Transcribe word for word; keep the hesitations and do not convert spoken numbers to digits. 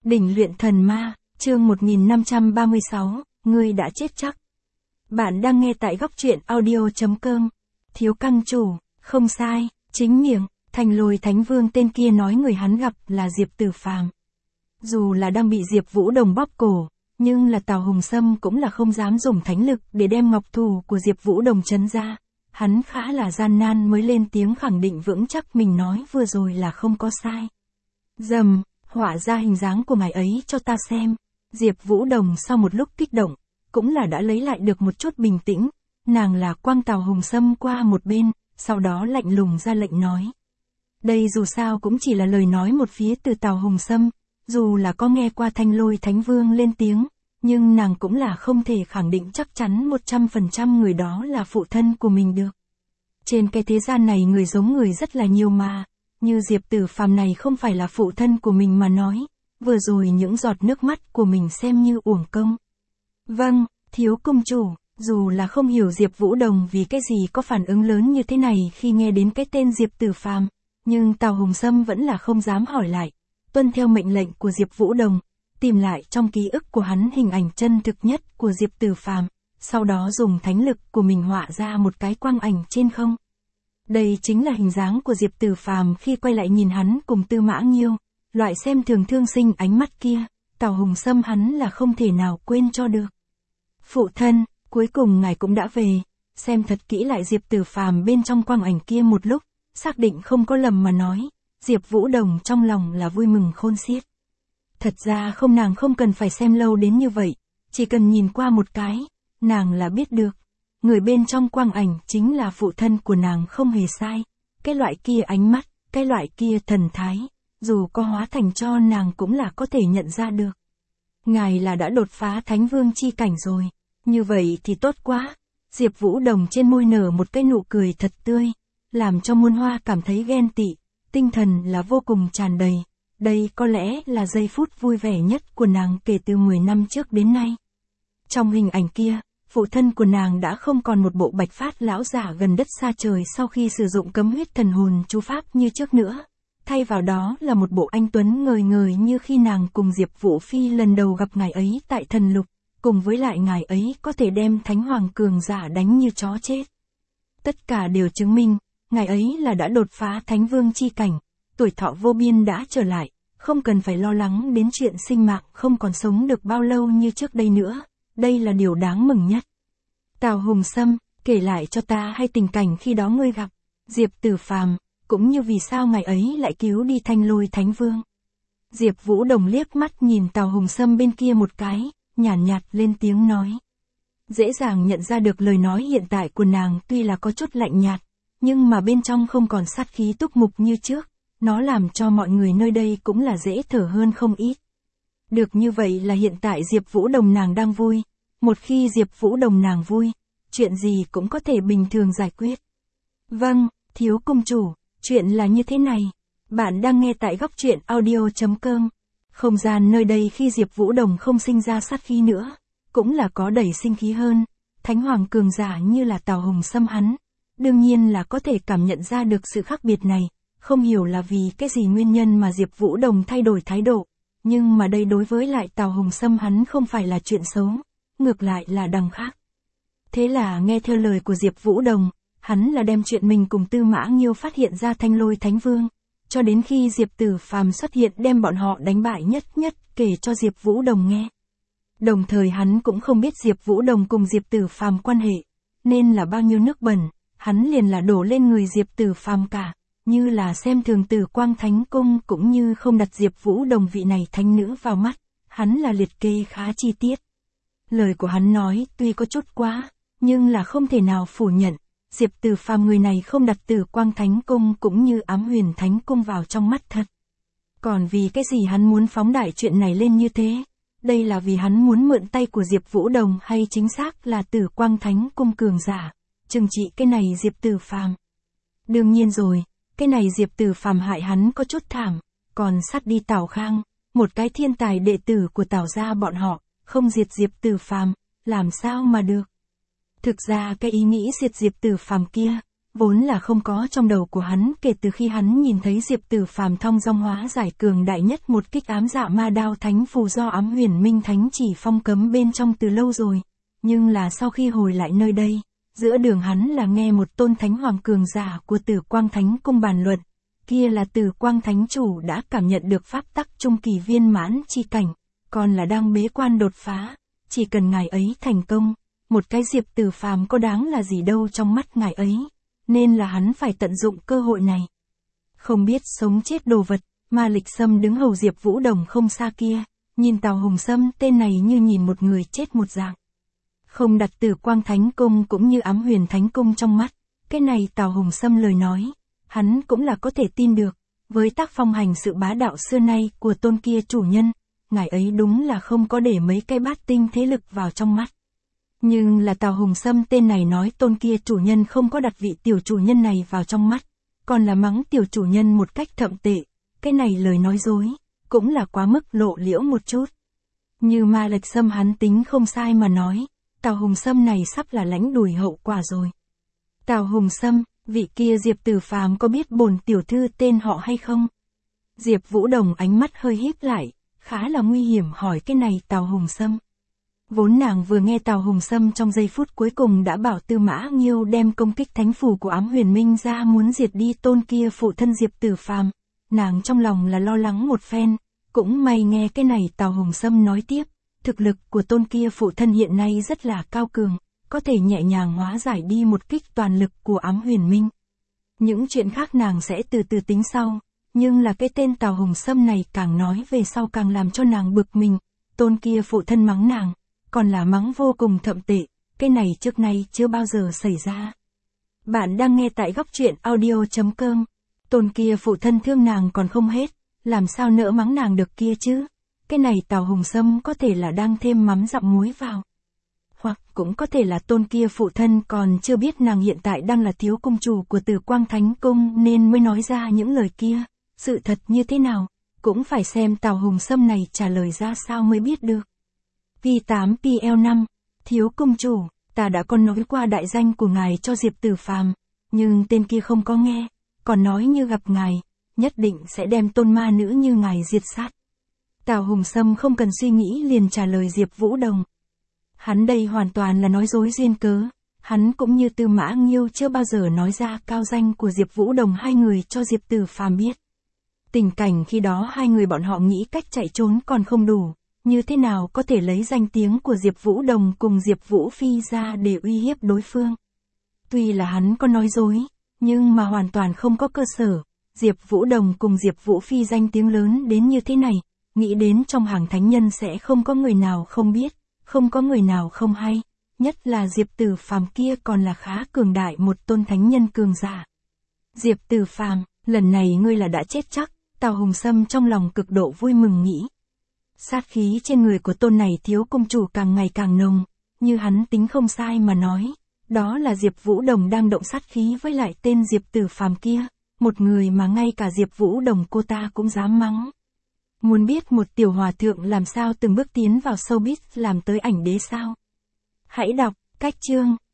Đỉnh luyện thần ma, chương một nghìn năm trăm ba mươi sáu, ngươi đã chết chắc. Bạn đang nghe tại góc truyện audio chấm com. Thiếu căng chủ, không sai, chính miệng, Thành Lôi Thánh Vương tên kia nói người hắn gặp là Diệp Tử Phàm. Dù là đang bị Diệp Vũ Đồng bóp cổ, nhưng là Tào Hùng Sâm cũng là không dám dùng thánh lực để đem ngọc thủ của Diệp Vũ Đồng trấn ra. Hắn khá là gian nan mới lên tiếng khẳng định vững chắc mình nói vừa rồi là không có sai. Dầm, họa ra hình dáng của ngài ấy cho ta xem. Diệp Vũ Đồng sau một lúc kích động, cũng là đã lấy lại được một chút bình tĩnh, nàng là quăng Tào Hùng Sâm qua một bên, sau đó lạnh lùng ra lệnh nói. Đây dù sao cũng chỉ là lời nói một phía từ Tào Hùng Sâm, dù là có nghe qua Thanh Lôi Thánh Vương lên tiếng, nhưng nàng cũng là không thể khẳng định chắc chắn một trăm phần trăm người đó là phụ thân của mình được. Trên cái thế gian này người giống người rất là nhiều mà, như Diệp Tử Phàm này không phải là phụ thân của mình mà nói, vừa rồi những giọt nước mắt của mình xem như uổng công. Vâng, thiếu công chủ, dù là không hiểu Diệp Vũ Đồng vì cái gì có phản ứng lớn như thế này khi nghe đến cái tên Diệp Tử Phàm, nhưng Tào Hùng Sâm vẫn là không dám hỏi lại, tuân theo mệnh lệnh của Diệp Vũ Đồng, tìm lại trong ký ức của hắn hình ảnh chân thực nhất của Diệp Tử Phàm, sau đó dùng thánh lực của mình họa ra một cái quang ảnh trên không. Đây chính là hình dáng của Diệp Tử Phàm khi quay lại nhìn hắn cùng Tư Mã Nghiêu, loại xem thường thương sinh ánh mắt kia, Tào Hùng Sâm hắn là không thể nào quên cho được. Phụ thân, cuối cùng ngài cũng đã về, xem thật kỹ lại Diệp Tử Phàm bên trong quang ảnh kia một lúc, xác định không có lầm mà nói, Diệp Vũ Đồng trong lòng là vui mừng khôn xiết. Thật ra không nàng không cần phải xem lâu đến như vậy, chỉ cần nhìn qua một cái, nàng là biết được. Người bên trong quang ảnh chính là phụ thân của nàng không hề sai, cái loại kia ánh mắt, cái loại kia thần thái, dù có hóa thành cho nàng cũng là có thể nhận ra được. Ngài là đã đột phá Thánh Vương chi cảnh rồi, như vậy thì tốt quá. Diệp Vũ Đồng trên môi nở một cái nụ cười thật tươi, làm cho muôn hoa cảm thấy ghen tị, tinh thần là vô cùng tràn đầy. Đây có lẽ là giây phút vui vẻ nhất của nàng kể từ mười năm trước đến nay. Trong hình ảnh kia, phụ thân của nàng đã không còn một bộ bạch phát lão giả gần đất xa trời sau khi sử dụng cấm huyết thần hồn chú pháp như trước nữa. Thay vào đó là một bộ anh tuấn ngời ngời như khi nàng cùng Diệp Vũ Phi lần đầu gặp ngài ấy tại thần lục, cùng với lại ngài ấy có thể đem thánh hoàng cường giả đánh như chó chết. Tất cả đều chứng minh, ngài ấy là đã đột phá Thánh Vương chi cảnh, tuổi thọ vô biên đã trở lại, không cần phải lo lắng đến chuyện sinh mạng không còn sống được bao lâu như trước đây nữa. Đây là điều đáng mừng nhất. Tào Hùng Sâm, kể lại cho ta hay tình cảnh khi đó ngươi gặp Diệp Tử Phàm, cũng như vì sao ngài ấy lại cứu đi Thanh Lôi Thánh Vương. Diệp Vũ Đồng liếc mắt nhìn Tào Hùng Sâm bên kia một cái, nhàn nhạt, nhạt lên tiếng nói. Dễ dàng nhận ra được lời nói hiện tại của nàng tuy là có chút lạnh nhạt, nhưng mà bên trong không còn sát khí túc mục như trước, nó làm cho mọi người nơi đây cũng là dễ thở hơn không ít. Được như vậy là hiện tại Diệp Vũ Đồng nàng đang vui, một khi Diệp Vũ Đồng nàng vui, chuyện gì cũng có thể bình thường giải quyết. Vâng, thiếu công chủ, chuyện là như thế này, bạn đang nghe tại góc truyện audio chấm com. Không gian nơi đây khi Diệp Vũ Đồng không sinh ra sát khí nữa, cũng là có đầy sinh khí hơn, thánh hoàng cường giả như là Tào Hùng Sâm hắn, đương nhiên là có thể cảm nhận ra được sự khác biệt này, không hiểu là vì cái gì nguyên nhân mà Diệp Vũ Đồng thay đổi thái độ. Nhưng mà đây đối với lại Tào Hùng Sâm hắn không phải là chuyện xấu, ngược lại là đằng khác. Thế là nghe theo lời của Diệp Vũ Đồng, hắn là đem chuyện mình cùng Tư Mã Nghiêu phát hiện ra Thanh Lôi Thánh Vương, cho đến khi Diệp Tử Phàm xuất hiện đem bọn họ đánh bại nhất nhất kể cho Diệp Vũ Đồng nghe. Đồng thời hắn cũng không biết Diệp Vũ Đồng cùng Diệp Tử Phàm quan hệ, nên là bao nhiêu nước bẩn, hắn liền là đổ lên người Diệp Tử Phàm cả. Như là xem thường Tử Quang Thánh Cung cũng như không đặt Diệp Vũ Đồng vị này thánh nữ vào mắt, hắn là liệt kê khá chi tiết. Lời của hắn nói tuy có chút quá, nhưng là không thể nào phủ nhận, Diệp Tử Phàm người này không đặt Tử Quang Thánh Cung cũng như Ám Huyền Thánh Cung vào trong mắt thật. Còn vì cái gì hắn muốn phóng đại chuyện này lên như thế? Đây là vì hắn muốn mượn tay của Diệp Vũ Đồng hay chính xác là Tử Quang Thánh Cung cường giả, trừng trị cái này Diệp Tử Phàm. Đương nhiên rồi. Cái này Diệp Tử Phàm hại hắn có chút thảm, còn sát đi Tào Khang, một cái thiên tài đệ tử của Tào gia bọn họ, không diệt Diệp Tử Phàm, làm sao mà được. Thực ra cái ý nghĩ diệt Diệp Tử Phàm kia, vốn là không có trong đầu của hắn kể từ khi hắn nhìn thấy Diệp Tử Phàm thong dong hóa giải cường đại nhất một kích ám dạ ma đao thánh phù do Ám Huyền Minh Thánh chỉ phong cấm bên trong từ lâu rồi, nhưng là sau khi hồi lại nơi đây, giữa đường hắn là nghe một tôn thánh hoàng cường giả của Tử Quang Thánh Cung bàn luận, kia là Tử Quang Thánh chủ đã cảm nhận được pháp tắc trung kỳ viên mãn chi cảnh, còn là đang bế quan đột phá, chỉ cần ngài ấy thành công, một cái Diệp Tử Phàm có đáng là gì đâu trong mắt ngài ấy, nên là hắn phải tận dụng cơ hội này. Không biết sống chết đồ vật, Ma Lịch Sâm đứng hầu Diệp Vũ Đồng không xa kia, nhìn Tào Hùng Sâm tên này như nhìn một người chết một dạng. Không đặt Tử Quang Thánh Cung cũng như Ám Huyền Thánh Cung trong mắt, cái này Tào Hùng Sâm lời nói, hắn cũng là có thể tin được, với tác phong hành sự bá đạo xưa nay của tôn kia chủ nhân, ngài ấy đúng là không có để mấy cái bát tinh thế lực vào trong mắt. Nhưng là Tào Hùng Sâm tên này nói tôn kia chủ nhân không có đặt vị tiểu chủ nhân này vào trong mắt, còn là mắng tiểu chủ nhân một cách thậm tệ, cái này lời nói dối, cũng là quá mức lộ liễu một chút. Như Ma Lịch Sâm hắn tính không sai mà nói, Tào Hùng Sâm này sắp là lãnh đùi hậu quả rồi. Tào Hùng Sâm, vị kia Diệp Tử Phàm có biết bổn tiểu thư tên họ hay không? Diệp Vũ Đồng ánh mắt hơi híp lại, khá là nguy hiểm hỏi cái này Tào Hùng Sâm. Vốn nàng vừa nghe Tào Hùng Sâm trong giây phút cuối cùng đã bảo Tư Mã Nghiêu đem công kích thánh phù của Ám Huyền Minh ra muốn diệt đi tôn kia phụ thân Diệp Tử Phàm, nàng trong lòng là lo lắng một phen, cũng may nghe cái này Tào Hùng Sâm nói tiếp, thực lực của tôn kia phụ thân hiện nay rất là cao cường, có thể nhẹ nhàng hóa giải đi một kích toàn lực của Ám Huyền Minh. Những chuyện khác nàng sẽ từ từ tính sau, nhưng là cái tên Tào Hùng Sâm này càng nói về sau càng làm cho nàng bực mình, tôn kia phụ thân mắng nàng, còn là mắng vô cùng thậm tệ, cái này trước nay chưa bao giờ xảy ra. Bạn đang nghe tại góc truyện audio chấm com, tôn kia phụ thân thương nàng còn không hết, làm sao nỡ mắng nàng được kia chứ, cái này Tào Hùng Sâm có thể là đang thêm mắm dặm muối vào. Hoặc cũng có thể là tôn kia phụ thân còn chưa biết nàng hiện tại đang là thiếu cung chủ của Tử Quang Thánh Cung nên mới nói ra những lời kia, sự thật như thế nào, cũng phải xem Tào Hùng Sâm này trả lời ra sao mới biết được. P tám P L năm, thiếu cung chủ, ta đã còn nói qua đại danh của ngài cho Diệp Tử Phàm, nhưng tên kia không có nghe, còn nói như gặp ngài, nhất định sẽ đem tôn ma nữ như ngài diệt sát. Tào Hùng Sâm không cần suy nghĩ liền trả lời Diệp Vũ Đồng. Hắn đây hoàn toàn là nói dối duyên cớ, hắn cũng như Tư Mã Nghiêu chưa bao giờ nói ra cao danh của Diệp Vũ Đồng hai người cho Diệp Tử Phàm biết. Tình cảnh khi đó hai người bọn họ nghĩ cách chạy trốn còn không đủ, như thế nào có thể lấy danh tiếng của Diệp Vũ Đồng cùng Diệp Vũ Phi ra để uy hiếp đối phương. Tuy là hắn có nói dối, nhưng mà hoàn toàn không có cơ sở, Diệp Vũ Đồng cùng Diệp Vũ Phi danh tiếng lớn đến như thế này, nghĩ đến trong hàng thánh nhân sẽ không có người nào không biết, không có người nào không hay, nhất là Diệp Tử Phàm kia còn là khá cường đại một tôn thánh nhân cường giả. Diệp Tử Phàm, lần này ngươi là đã chết chắc, Tào Hùng Sâm trong lòng cực độ vui mừng nghĩ. Sát khí trên người của tôn này thiếu cung chủ càng ngày càng nồng, như hắn tính không sai mà nói, đó là Diệp Vũ Đồng đang động sát khí với lại tên Diệp Tử Phàm kia, một người mà ngay cả Diệp Vũ Đồng cô ta cũng dám mắng. Muốn biết một tiểu hòa thượng làm sao từng bước tiến vào showbiz làm tới ảnh đế sao? Hãy đọc, cách chương.